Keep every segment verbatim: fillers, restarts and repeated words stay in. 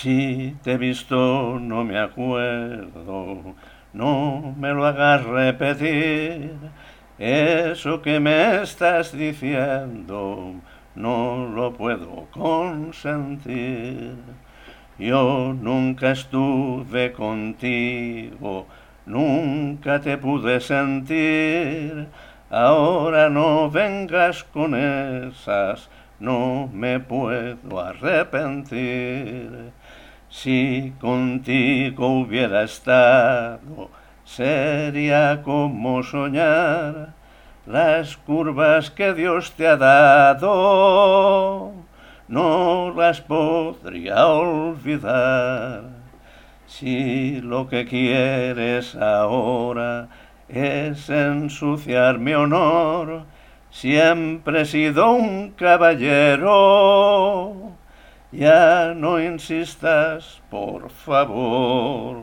Si te he visto no me acuerdo, no me lo hagas repetir. Eso que me estás diciendo no lo puedo consentir. Yo nunca estuve contigo, nunca te pude sentir. Ahora no vengas con esas, no me puedo arrepentir. Si contigo hubiera estado, sería como soñar las curvas que Dios te ha dado, no las podría olvidar. Si lo que quieres ahora es ensuciar mi honor, siempre he sido un caballero. Ya no insistas, por favor.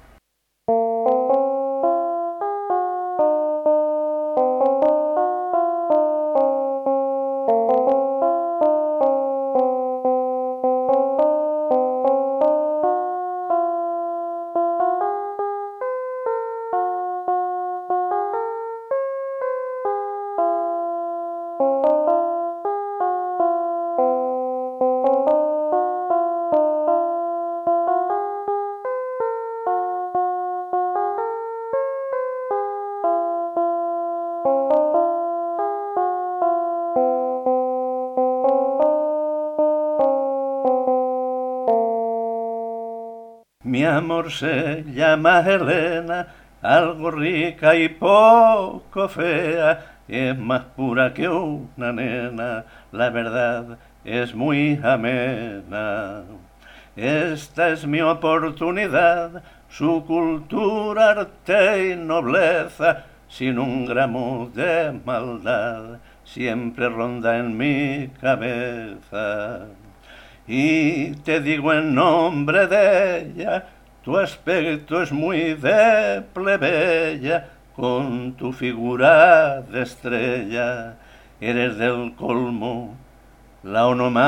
Mi amor se llama Helena, algo rica y poco fea, es más pura que una nena, la verdad es muy amena. Esta es mi oportunidad, su cultura, arte y nobleza, sin un gramo de maldad, siempre ronda en mi cabeza. Y te digo en nombre de ella, tu aspecto es muy de plebeya, con tu figura de estrella, eres del colmo la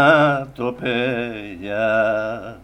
onomatopeya.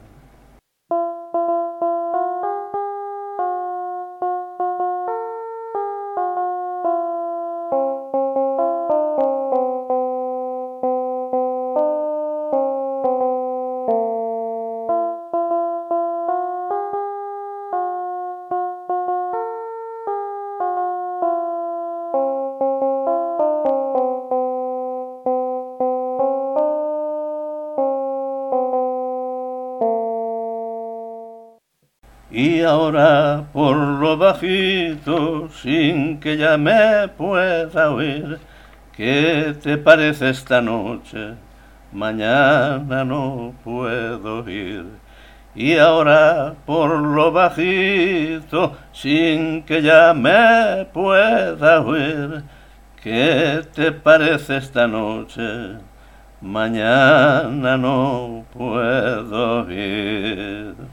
Y ahora por lo bajito, sin que ya me pueda oír, ¿qué te parece esta noche? Mañana no puedo ir. Y ahora por lo bajito, sin que ya me pueda oír, ¿qué te parece esta noche? Mañana no puedo ir.